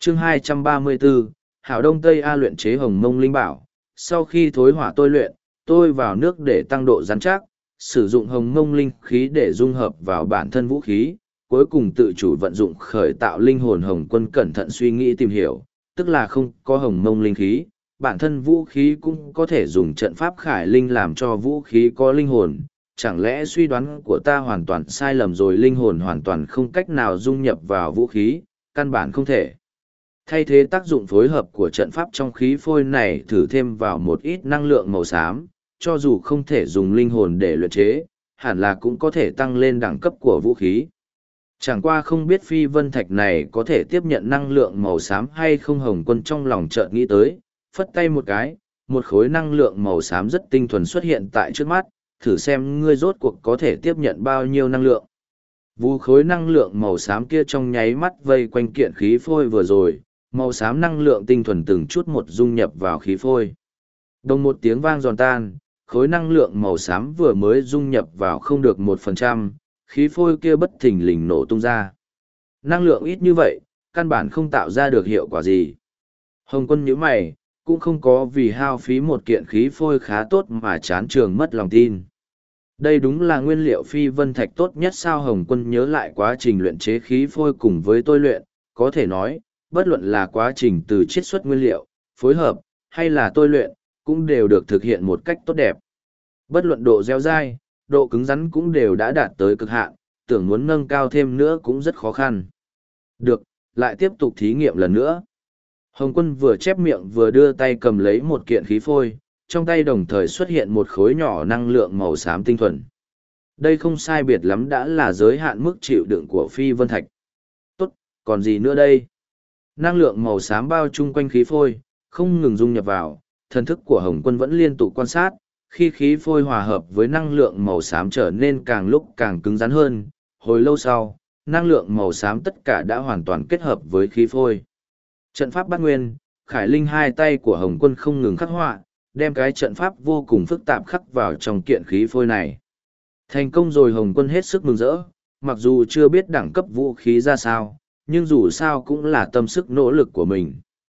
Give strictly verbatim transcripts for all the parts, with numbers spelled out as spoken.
chương hai trăm ba mươi bốn, Hảo Đông Tây A luyện chế hồng mông linh bảo. Sau khi thối hỏa tôi luyện, tôi vào nước để tăng độ rắn chắc, sử dụng hồng mông linh khí để dung hợp vào bản thân vũ khí, cuối cùng tự chủ vận dụng khởi tạo linh hồn hồng quân cẩn thận suy nghĩ tìm hiểu, tức là không có hồng mông linh khí, bản thân vũ khí cũng có thể dùng trận pháp khải linh làm cho vũ khí có linh hồn. Chẳng lẽ suy đoán của ta hoàn toàn sai lầm rồi, linh hồn hoàn toàn không cách nào dung nhập vào vũ khí, căn bản không thể. Thay thế tác dụng phối hợp của trận pháp trong khí phôi này, thử thêm vào một ít năng lượng màu xám, cho dù không thể dùng linh hồn để luyện chế, hẳn là cũng có thể tăng lên đẳng cấp của vũ khí. Chẳng qua không biết phi vân thạch này có thể tiếp nhận năng lượng màu xám hay không. Hồng Quân trong lòng chợt nghĩ tới, phất tay một cái, một khối năng lượng màu xám rất tinh thuần xuất hiện tại trước mắt, thử xem ngươi rốt cuộc có thể tiếp nhận bao nhiêu năng lượng. Vu khối năng lượng màu xám kia trong nháy mắt vây quanh kiện khí phôi vừa rồi, màu xám năng lượng tinh thuần từng chút một dung nhập vào khí phôi. Đồng một tiếng vang giòn tan, khối năng lượng màu xám vừa mới dung nhập vào không được một phần trăm, khí phôi kia bất thình lình nổ tung ra. Năng lượng ít như vậy, căn bản không tạo ra được hiệu quả gì. Hồng Quân nhíu mày, cũng không có vì hao phí một kiện khí phôi khá tốt mà chán trường mất lòng tin. Đây đúng là nguyên liệu phi vân thạch tốt nhất sao? Hồng Quân nhớ lại quá trình luyện chế khí phôi cùng với tôi luyện, có thể nói, bất luận là quá trình từ chiết xuất nguyên liệu, phối hợp, hay là tôi luyện, cũng đều được thực hiện một cách tốt đẹp. Bất luận độ dẻo dai, độ cứng rắn cũng đều đã đạt tới cực hạn, tưởng muốn nâng cao thêm nữa cũng rất khó khăn. Được, lại tiếp tục thí nghiệm lần nữa. Hồng Quân vừa chép miệng vừa đưa tay cầm lấy một kiện khí phôi, trong tay đồng thời xuất hiện một khối nhỏ năng lượng màu xám tinh thuần. Đây không sai biệt lắm đã là giới hạn mức chịu đựng của phi vân thạch. Tốt, còn gì nữa đây? Năng lượng màu xám bao chung quanh khí phôi, không ngừng dung nhập vào, thần thức của Hồng Quân vẫn liên tục quan sát, khi khí phôi hòa hợp với năng lượng màu xám trở nên càng lúc càng cứng rắn hơn, hồi lâu sau, năng lượng màu xám tất cả đã hoàn toàn kết hợp với khí phôi. Trận pháp bát nguyên, khải linh hai tay của Hồng Quân không ngừng khắc họa, đem cái trận pháp vô cùng phức tạp khắc vào trong kiện khí phôi này. Thành công rồi. Hồng Quân hết sức mừng rỡ, mặc dù chưa biết đẳng cấp vũ khí ra sao, nhưng dù sao cũng là tâm sức nỗ lực của mình.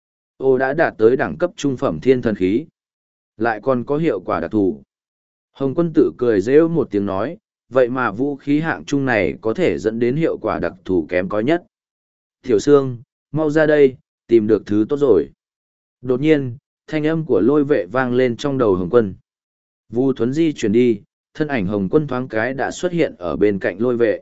Ô đã đạt tới đẳng cấp trung phẩm thiên thần khí, lại còn có hiệu quả đặc thù. Hồng Quân tự cười rêu một tiếng nói, vậy mà vũ khí hạng trung này có thể dẫn đến hiệu quả đặc thù kém cỏi nhất. Tiểu Sương, mau ra đây, tìm được thứ tốt rồi. Đột nhiên, thanh âm của Lôi Vệ vang lên trong đầu Hồng Quân. Vu Thuấn di chuyển đi, thân ảnh Hồng Quân thoáng cái đã xuất hiện ở bên cạnh Lôi Vệ.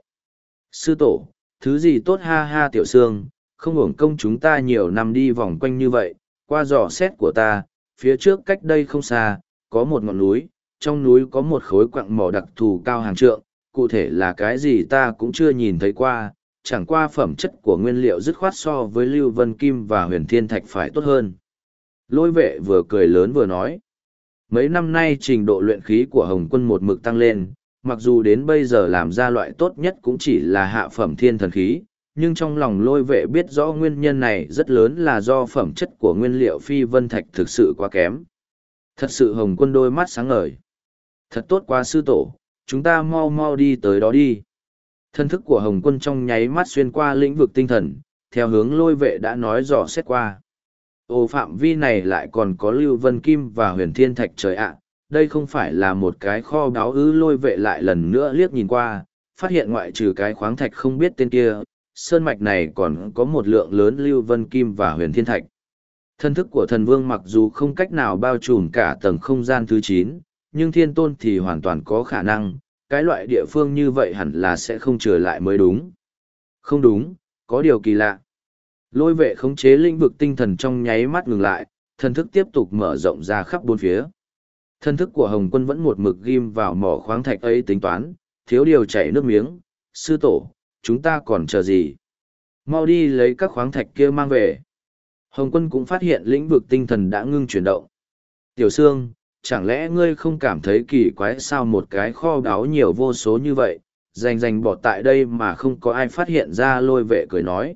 Sư tổ, thứ gì tốt ha ha. Tiểu Sương, không hưởng công chúng ta nhiều năm đi vòng quanh như vậy, qua dò xét của ta, phía trước cách đây không xa, có một ngọn núi, trong núi có một khối quặng mỏ đặc thù cao hàng trượng, cụ thể là cái gì ta cũng chưa nhìn thấy qua, chẳng qua phẩm chất của nguyên liệu dứt khoát so với Lưu Vân Kim và Huyền Thiên Thạch phải tốt hơn. Lôi Vệ vừa cười lớn vừa nói. Mấy năm nay trình độ luyện khí của Hồng Quân một mực tăng lên, mặc dù đến bây giờ làm ra loại tốt nhất cũng chỉ là hạ phẩm thiên thần khí, nhưng trong lòng Lôi Vệ biết rõ nguyên nhân này rất lớn là do phẩm chất của nguyên liệu phi vân thạch thực sự quá kém. Thật sự Hồng Quân đôi mắt sáng ngời. Thật tốt quá sư tổ, chúng ta mau mau đi tới đó đi. Thân thức của Hồng Quân trong nháy mắt xuyên qua lĩnh vực tinh thần, theo hướng Lôi Vệ đã nói dò xét qua. Ồ, phạm vi này lại còn có Lưu Vân Kim và Huyền Thiên Thạch, trời ạ, đây không phải là một cái kho báu ư? Lôi Vệ lại lần nữa liếc nhìn qua, phát hiện ngoại trừ cái khoáng thạch không biết tên kia, sơn mạch này còn có một lượng lớn Lưu Vân Kim và Huyền Thiên Thạch. Thân thức của thần vương mặc dù không cách nào bao trùm cả tầng không gian thứ chín, nhưng thiên tôn thì hoàn toàn có khả năng, cái loại địa phương như vậy hẳn là sẽ không trở lại mới đúng. Không đúng, có điều kỳ lạ. Lôi Vệ khống chế lĩnh vực tinh thần trong nháy mắt ngừng lại, thân thức tiếp tục mở rộng ra khắp bốn phía. Thân thức của Hồng Quân vẫn một mực ghim vào mỏ khoáng thạch ấy tính toán, thiếu điều chảy nước miếng. Sư tổ, chúng ta còn chờ gì? Mau đi lấy các khoáng thạch kia mang về. Hồng Quân cũng phát hiện lĩnh vực tinh thần đã ngưng chuyển động. Tiểu Sương, chẳng lẽ ngươi không cảm thấy kỳ quái sao? Một cái kho báu nhiều vô số như vậy, rành rành bỏ tại đây mà không có ai phát hiện ra. Lôi Vệ cười nói.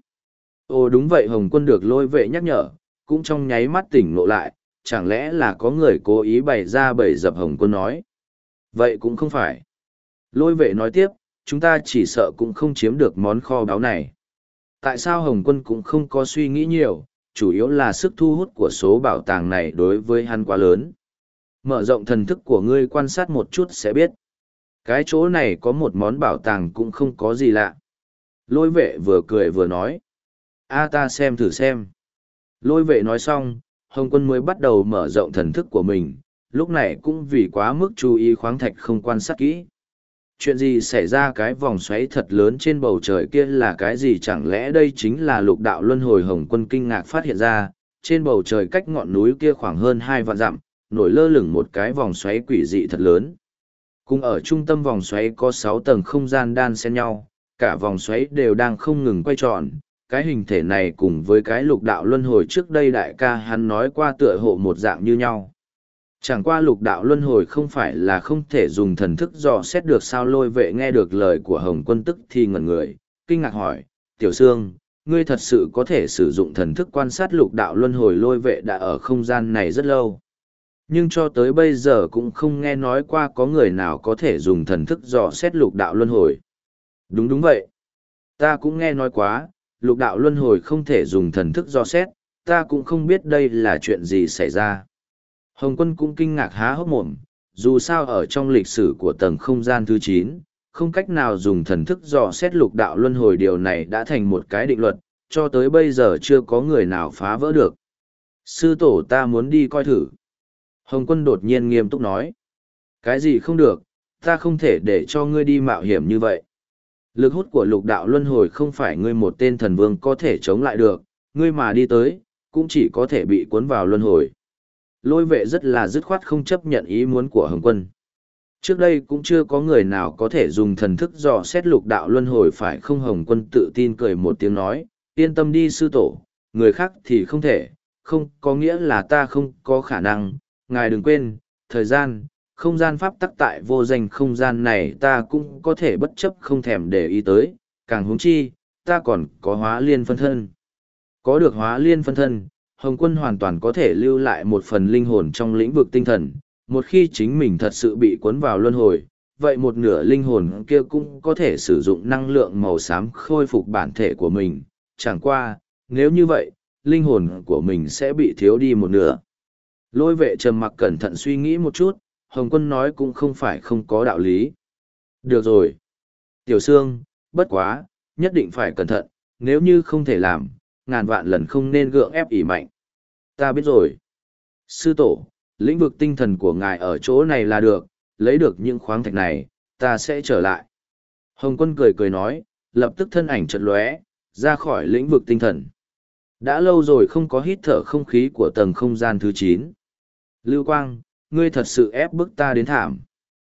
Ồ đúng vậy. Hồng Quân được Lôi Vệ nhắc nhở, cũng trong nháy mắt tỉnh ngộ lại, chẳng lẽ là có người cố ý bày ra bẫy dập? Hồng Quân nói. Vậy cũng không phải. Lôi Vệ nói tiếp, chúng ta chỉ sợ cũng không chiếm được món kho báu này. Tại sao Hồng Quân cũng không có suy nghĩ nhiều, chủ yếu là sức thu hút của số bảo tàng này đối với hắn quá lớn. Mở rộng thần thức của ngươi quan sát một chút sẽ biết. Cái chỗ này có một món bảo tàng cũng không có gì lạ. Lôi vệ vừa cười vừa nói. A ta xem thử xem. Lôi vệ nói xong, Hồng Quân mới bắt đầu mở rộng thần thức của mình, lúc này cũng vì quá mức chú ý khoáng thạch không quan sát kỹ. Chuyện gì xảy ra, cái vòng xoáy thật lớn trên bầu trời kia là cái gì, chẳng lẽ đây chính là lục đạo luân hồi? Hồng Quân kinh ngạc phát hiện ra, trên bầu trời cách ngọn núi kia khoảng hơn hai vạn dặm, nổi lơ lửng một cái vòng xoáy quỷ dị thật lớn. Cùng ở trung tâm vòng xoáy có sáu tầng không gian đan xen nhau, cả vòng xoáy đều đang không ngừng quay tròn. Cái hình thể này cùng với cái lục đạo luân hồi trước đây đại ca hắn nói qua tựa hộ một dạng như nhau. Chẳng qua lục đạo luân hồi không phải là không thể dùng thần thức dò xét được sao? Lôi vệ nghe được lời của Hồng Quân tức thì ngẩn người, kinh ngạc hỏi, Tiểu Sương, ngươi thật sự có thể sử dụng thần thức quan sát lục đạo luân hồi? Lôi vệ đã ở không gian này rất lâu, nhưng cho tới bây giờ cũng không nghe nói qua có người nào có thể dùng thần thức dò xét lục đạo luân hồi. Đúng đúng vậy. Ta cũng nghe nói quá, lục đạo luân hồi không thể dùng thần thức dò xét, ta cũng không biết đây là chuyện gì xảy ra. Hồng Quân cũng kinh ngạc há hốc mồm, dù sao ở trong lịch sử của tầng không gian thứ chín, không cách nào dùng thần thức dò xét lục đạo luân hồi, điều này đã thành một cái định luật, cho tới bây giờ chưa có người nào phá vỡ được. Sư tổ, ta muốn đi coi thử. Hồng Quân đột nhiên nghiêm túc nói. Cái gì không được, ta không thể để cho ngươi đi mạo hiểm như vậy. Lực hút của lục đạo luân hồi không phải ngươi một tên thần vương có thể chống lại được, ngươi mà đi tới, cũng chỉ có thể bị cuốn vào luân hồi. Lôi vệ rất là dứt khoát không chấp nhận ý muốn của Hồng Quân. Trước đây cũng chưa có người nào có thể dùng thần thức dò xét lục đạo luân hồi phải không? Hồng Quân tự tin cười một tiếng nói, yên tâm đi sư tổ, người khác thì không thể, không có nghĩa là ta không có khả năng. Ngài đừng quên, thời gian, không gian pháp tắc tại vô danh không gian này ta cũng có thể bất chấp không thèm để ý tới, càng huống chi, ta còn có hóa liên phân thân. Có được hóa liên phân thân, Hồng Quân hoàn toàn có thể lưu lại một phần linh hồn trong lĩnh vực tinh thần, một khi chính mình thật sự bị cuốn vào luân hồi, vậy một nửa linh hồn kia cũng có thể sử dụng năng lượng màu xám khôi phục bản thể của mình, chẳng qua, nếu như vậy, linh hồn của mình sẽ bị thiếu đi một nửa. Lôi vệ trầm mặc cẩn thận suy nghĩ một chút, Hồng Quân nói cũng không phải không có đạo lý. Được rồi. Tiểu Sương, bất quá, nhất định phải cẩn thận, nếu như không thể làm, ngàn vạn lần không nên gượng ép ỉ mạnh. Ta biết rồi. Sư tổ, lĩnh vực tinh thần của ngài ở chỗ này là được, lấy được những khoáng thạch này, ta sẽ trở lại. Hồng Quân cười cười nói, lập tức thân ảnh chợt lóe, ra khỏi lĩnh vực tinh thần. Đã lâu rồi không có hít thở không khí của tầng không gian thứ chín. Lưu Quang, ngươi thật sự ép bức ta đến thảm.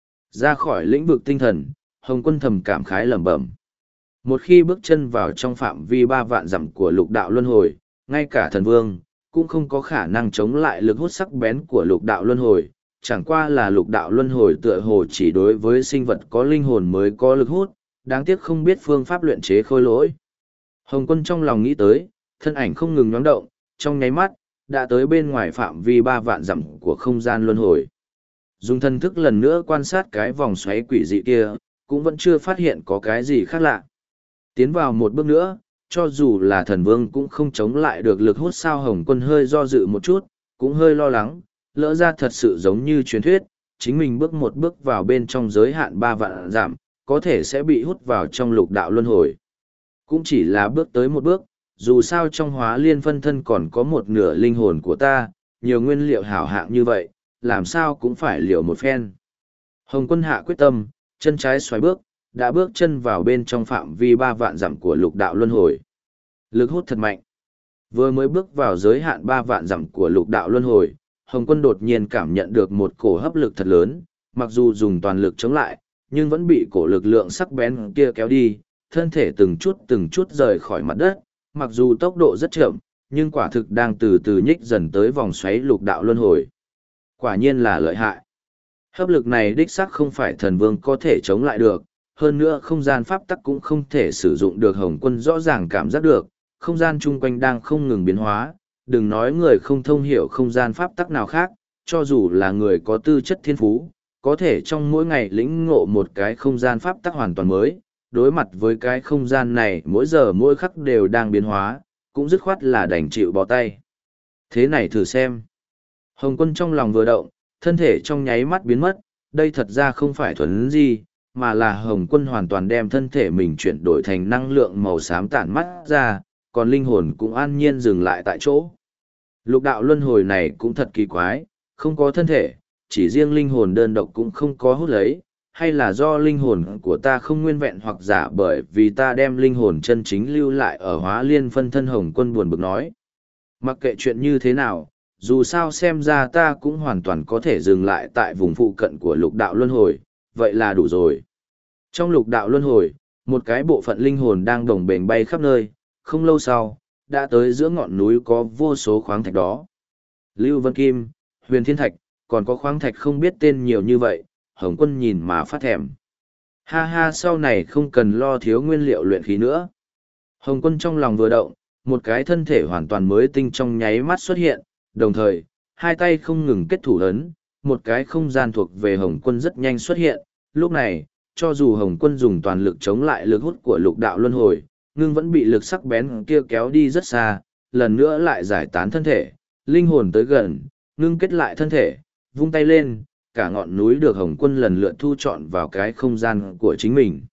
Ra khỏi lĩnh vực tinh thần, Hồng Quân thầm cảm khái lẩm bẩm. Một khi bước chân vào trong phạm vi ba vạn dặm của lục đạo luân hồi, ngay cả thần vương, cũng không có khả năng chống lại lực hút sắc bén của lục đạo luân hồi. Chẳng qua là lục đạo luân hồi tựa hồ chỉ đối với sinh vật có linh hồn mới có lực hút, đáng tiếc không biết phương pháp luyện chế khôi lỗi. Hồng Quân trong lòng nghĩ tới, thân ảnh không ngừng nhoáng động, trong nháy mắt, đã tới bên ngoài phạm vi ba vạn dặm của không gian luân hồi. Dùng thân thức lần nữa quan sát cái vòng xoáy quỷ dị kia, cũng vẫn chưa phát hiện có cái gì khác lạ. Tiến vào một bước nữa, cho dù là thần vương cũng không chống lại được lực hút sao? Hồng Quân hơi do dự một chút, cũng hơi lo lắng, lỡ ra thật sự giống như truyền thuyết, chính mình bước một bước vào bên trong giới hạn ba vạn dặm, có thể sẽ bị hút vào trong lục đạo luân hồi. Cũng chỉ là bước tới một bước, dù sao trong hóa liên phân thân còn có một nửa linh hồn của ta, nhiều nguyên liệu hảo hạng như vậy, làm sao cũng phải liều một phen. Hồng Quân hạ quyết tâm, chân trái xoáy bước, đã bước chân vào bên trong phạm vi ba vạn dặm của lục đạo luân hồi. Lực hút thật mạnh. Vừa mới bước vào giới hạn ba vạn dặm của lục đạo luân hồi, Hồng Quân đột nhiên cảm nhận được một cổ hấp lực thật lớn, mặc dù dùng toàn lực chống lại, nhưng vẫn bị cổ lực lượng sắc bén kia kéo đi, thân thể từng chút từng chút rời khỏi mặt đất, mặc dù tốc độ rất chậm, nhưng quả thực đang từ từ nhích dần tới vòng xoáy lục đạo luân hồi. Quả nhiên là lợi hại. Hấp lực này đích xác không phải thần vương có thể chống lại được, hơn nữa không gian pháp tắc cũng không thể sử dụng được. Hồng Quân rõ ràng cảm giác được, không gian chung quanh đang không ngừng biến hóa, đừng nói người không thông hiểu không gian pháp tắc nào khác, cho dù là người có tư chất thiên phú, có thể trong mỗi ngày lĩnh ngộ một cái không gian pháp tắc hoàn toàn mới, đối mặt với cái không gian này mỗi giờ mỗi khắc đều đang biến hóa, cũng dứt khoát là đành chịu bỏ tay. Thế này thử xem. Hồng Quân trong lòng vừa động, thân thể trong nháy mắt biến mất, đây thật ra không phải thuần gì, mà là Hồng Quân hoàn toàn đem thân thể mình chuyển đổi thành năng lượng màu xám tản mắt ra, còn linh hồn cũng an nhiên dừng lại tại chỗ. Lục đạo luân hồi này cũng thật kỳ quái, không có thân thể, chỉ riêng linh hồn đơn độc cũng không có hút lấy, hay là do linh hồn của ta không nguyên vẹn hoặc giả bởi vì ta đem linh hồn chân chính lưu lại ở Hóa Liên phân thân. Hồng Quân buồn bực nói. Mặc kệ chuyện như thế nào, dù sao xem ra ta cũng hoàn toàn có thể dừng lại tại vùng phụ cận của lục đạo luân hồi, vậy là đủ rồi. Trong lục đạo luân hồi, một cái bộ phận linh hồn đang đồng bềnh bay khắp nơi, không lâu sau, đã tới giữa ngọn núi có vô số khoáng thạch đó. Lưu Vân Kim, Huyền Thiên Thạch, còn có khoáng thạch không biết tên nhiều như vậy, Hồng Quân nhìn mà phát thèm. Ha ha, sau này không cần lo thiếu nguyên liệu luyện khí nữa. Hồng Quân trong lòng vừa động, một cái thân thể hoàn toàn mới tinh trong nháy mắt xuất hiện, đồng thời, hai tay không ngừng kết thủ ấn, một cái không gian thuộc về Hồng Quân rất nhanh xuất hiện. Lúc này, cho dù Hồng Quân dùng toàn lực chống lại lực hút của lục đạo luân hồi, ngưng vẫn bị lực sắc bén kia kéo đi rất xa, lần nữa lại giải tán thân thể, linh hồn tới gần, ngưng kết lại thân thể, vung tay lên, cả ngọn núi được Hồng Quân lần lượt thu trọn vào cái không gian của chính mình.